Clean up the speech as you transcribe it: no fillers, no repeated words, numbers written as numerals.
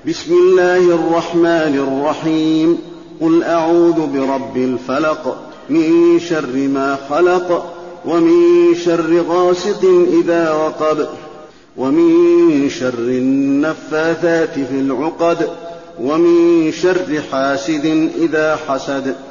بسم الله الرحمن الرحيم. قل أعوذ برب الفلق من شر ما خلق ومن شر غاسق إذا وقب ومن شر النفاثات في العقد ومن شر حاسد إذا حسد.